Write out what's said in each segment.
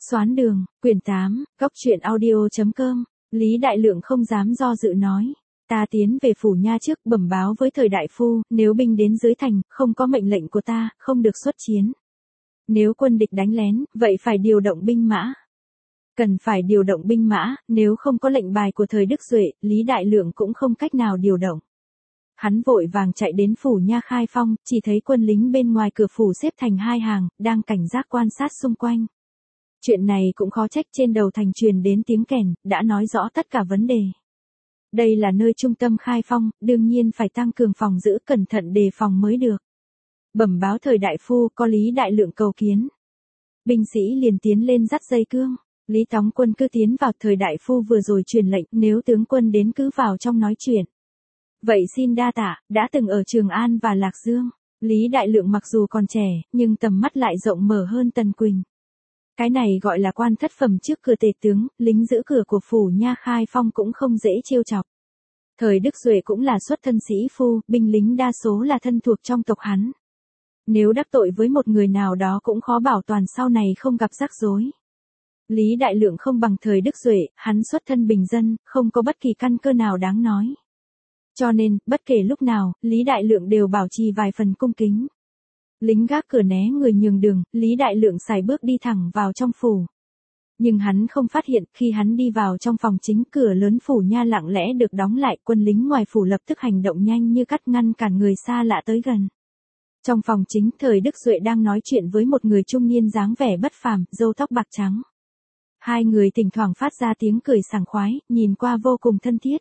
Xoán đường, quyển 8, góc truyện audio.com, Lý Đại Lượng không dám do dự nói. Ta tiến về phủ nha trước bẩm báo với thời đại phu, nếu binh đến dưới thành, không có mệnh lệnh của ta, không được xuất chiến. Nếu quân địch đánh lén, vậy phải điều động binh mã. Cần phải điều động binh mã, nếu không có lệnh bài của thời Đức Duệ, Lý Đại Lượng cũng không cách nào điều động. Hắn vội vàng chạy đến phủ nha khai phong, chỉ thấy quân lính bên ngoài cửa phủ xếp thành hai hàng, đang cảnh giác quan sát xung quanh. Chuyện này cũng khó trách, trên đầu thành truyền đến tiếng kèn, đã nói rõ tất cả vấn đề. Đây là nơi trung tâm khai phong, đương nhiên phải tăng cường phòng giữ, cẩn thận đề phòng mới được. Bẩm báo thời đại phu, có Lý Đại Lượng cầu kiến. Binh sĩ liền tiến lên dắt dây cương. Lý Tóng Quân cứ tiến vào, thời đại phu vừa rồi truyền lệnh, nếu tướng quân đến cứ vào trong nói chuyện. Vậy xin đa tạ, đã từng ở Trường An và Lạc Dương. Lý Đại Lượng mặc dù còn trẻ, nhưng tầm mắt lại rộng mở hơn Tần Quỳnh. Cái này gọi là quan thất phẩm trước cửa tể tướng, lính giữ cửa của phủ nha khai phong cũng không dễ trêu chọc. Thời Đức Duệ cũng là xuất thân sĩ phu, binh lính đa số là thân thuộc trong tộc hắn. Nếu đắc tội với một người nào đó cũng khó bảo toàn sau này không gặp rắc rối. Lý Đại Lượng không bằng thời Đức Duệ, hắn xuất thân bình dân, không có bất kỳ căn cơ nào đáng nói. Cho nên, bất kể lúc nào, Lý Đại Lượng đều bảo trì vài phần cung kính. Lính gác cửa né người nhường đường, Lý Đại Lượng sải bước đi thẳng vào trong phủ. Nhưng hắn không phát hiện, khi hắn đi vào trong phòng chính, cửa lớn phủ nha lặng lẽ được đóng lại, quân lính ngoài phủ lập tức hành động nhanh như cắt ngăn cản người xa lạ tới gần. Trong phòng chính, thời Đức Duệ đang nói chuyện với một người trung niên dáng vẻ bất phàm, râu tóc bạc trắng. Hai người thỉnh thoảng phát ra tiếng cười sảng khoái, nhìn qua vô cùng thân thiết.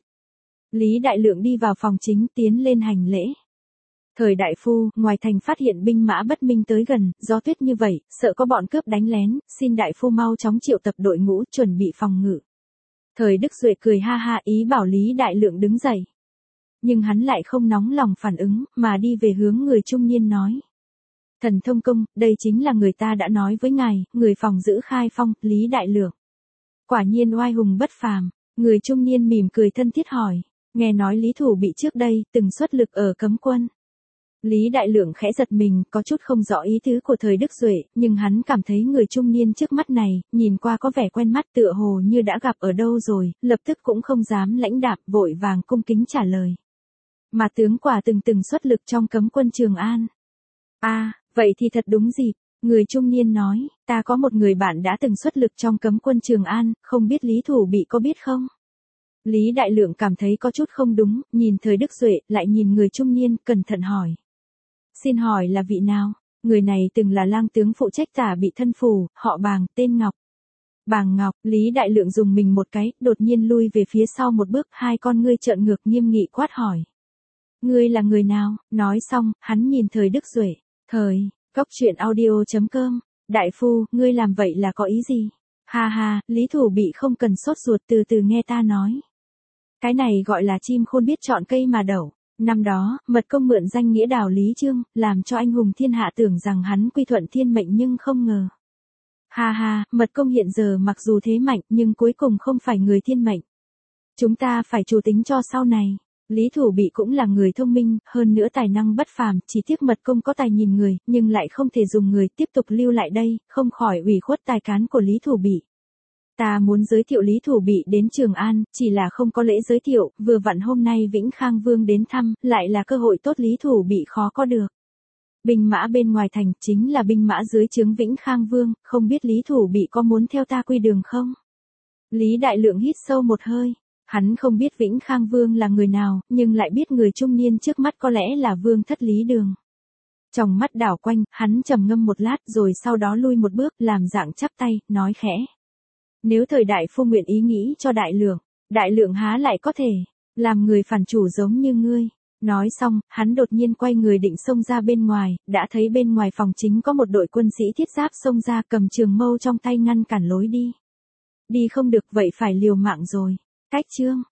Lý Đại Lượng đi vào phòng chính, tiến lên hành lễ. Thời đại phu, ngoài thành phát hiện binh mã bất minh tới gần, gió tuyết như vậy, sợ có bọn cướp đánh lén, xin đại phu mau chóng triệu tập đội ngũ, chuẩn bị phòng ngự. Thời Đức Duệ cười ha ha, ý bảo Lý Đại Lượng đứng dậy. Nhưng hắn lại không nóng lòng phản ứng, mà đi về hướng người trung niên nói. Thần thông công, đây chính là người ta đã nói với ngài, người phòng giữ khai phong, Lý Đại Lượng. Quả nhiên oai hùng bất phàm. Người trung niên mỉm cười thân thiết hỏi. Nghe nói Lý Thủ Bị trước đây, từng xuất lực ở cấm quân. Lý Đại Lượng khẽ giật mình, có chút không rõ ý tứ của thời Đức Duệ, nhưng hắn cảm thấy người trung niên trước mắt này, nhìn qua có vẻ quen mắt, tựa hồ như đã gặp ở đâu rồi, lập tức cũng không dám lãnh đạm, vội vàng cung kính trả lời. Mà tướng quả từng xuất lực trong cấm quân Trường An. Vậy thì thật đúng dịp. Người trung niên nói, ta có một người bạn đã từng xuất lực trong cấm quân Trường An, không biết Lý Thủ Bị có biết không? Lý Đại Lượng cảm thấy có chút không đúng, nhìn thời Đức Duệ, lại nhìn người trung niên, cẩn thận hỏi. Xin hỏi là vị nào? Người này từng là lang tướng phụ trách Tả Bị thân phủ, họ Bàng, tên Ngọc. Bàng Ngọc, Lý Đại Lượng dùng mình một cái, đột nhiên lui về phía sau một bước, hai con ngươi trợn ngược nghiêm nghị quát hỏi. Ngươi là người nào? Nói xong, hắn nhìn thời Đức Duệ. Góc truyện audio.com, đại phu, ngươi làm vậy là có ý gì? Ha ha, Lý Thủ Bị không cần sốt ruột, từ từ nghe ta nói. Cái này gọi là chim khôn biết chọn cây mà đậu. Năm đó, Mật Công mượn danh nghĩa đào Lý Chương, làm cho anh hùng thiên hạ tưởng rằng hắn quy thuận thiên mệnh nhưng không ngờ. Ha ha, Mật Công hiện giờ mặc dù thế mạnh nhưng cuối cùng không phải người thiên mệnh. Chúng ta phải chủ tính cho sau này. Lý Thủ Bị cũng là người thông minh, hơn nữa tài năng bất phàm, chỉ tiếc Mật Công có tài nhìn người, nhưng lại không thể dùng người, tiếp tục lưu lại đây, không khỏi ủy khuất tài cán của Lý Thủ Bị. Ta muốn giới thiệu Lý Thủ Bị đến Trường An, chỉ là không có lễ giới thiệu, vừa vặn hôm nay Vĩnh Khang Vương đến thăm, lại là cơ hội tốt, Lý Thủ Bị khó có được. Binh mã bên ngoài thành chính là binh mã dưới trướng Vĩnh Khang Vương, không biết Lý Thủ Bị có muốn theo ta quy đường không? Lý Đại Lượng hít sâu một hơi. Hắn không biết Vĩnh Khang Vương là người nào, nhưng lại biết người trung niên trước mắt có lẽ là Vương thất Lý Đường. Trong mắt đảo quanh, hắn trầm ngâm một lát rồi sau đó lui một bước, làm dạng chắp tay, nói khẽ. Nếu thời đại phu nguyện ý nghĩ cho Đại Lượng há lại có thể làm người phản chủ giống như ngươi. Nói xong, hắn đột nhiên quay người định xông ra bên ngoài, đã thấy bên ngoài phòng chính có một đội quân sĩ thiết giáp xông ra, cầm trường mâu trong tay ngăn cản lối đi. Đi không được, vậy phải liều mạng rồi. Cách chương